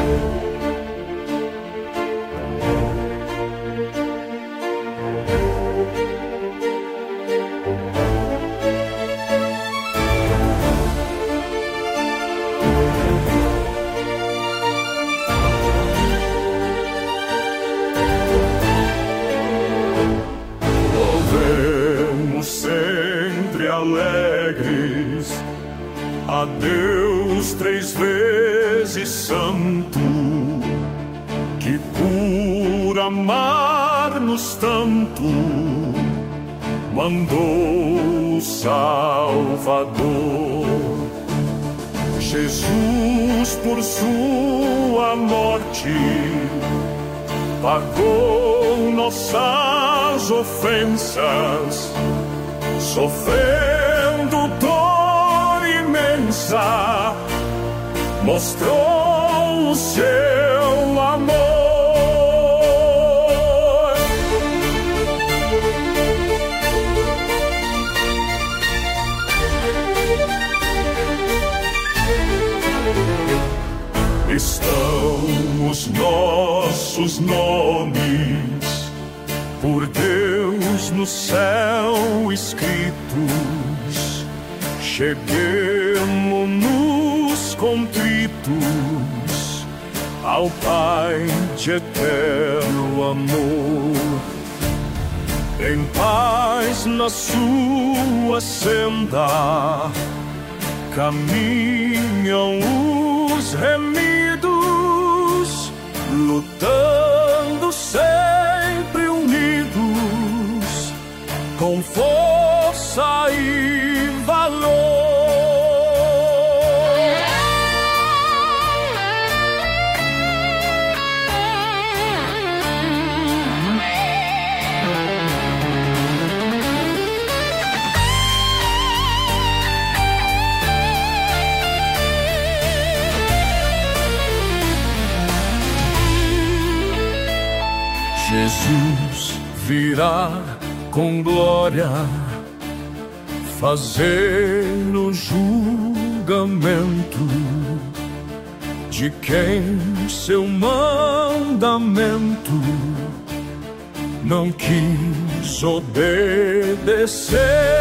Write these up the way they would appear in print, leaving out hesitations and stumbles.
Alegres a Deus 3 vezes santo, que por amar-nos tanto mandou o Salvador. Jesus por sua morte pagou nossas ofensas, sofrendo dor imensa, mostrou o seu amor. Estão os nossos nomes por Deus no céu escritos. Cheguemo-nos contritos ao Pai de eterno amor. Em paz na sua senda caminham os remidos, lutando sempre unidos, com força e valor. Jesus virá com glória fazer o julgamento de quem seu mandamento não quis obedecer.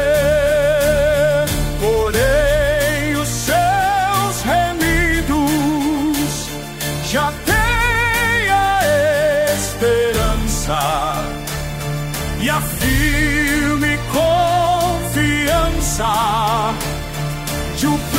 Porém os seus remidos já têm a esperança e a firme confiança de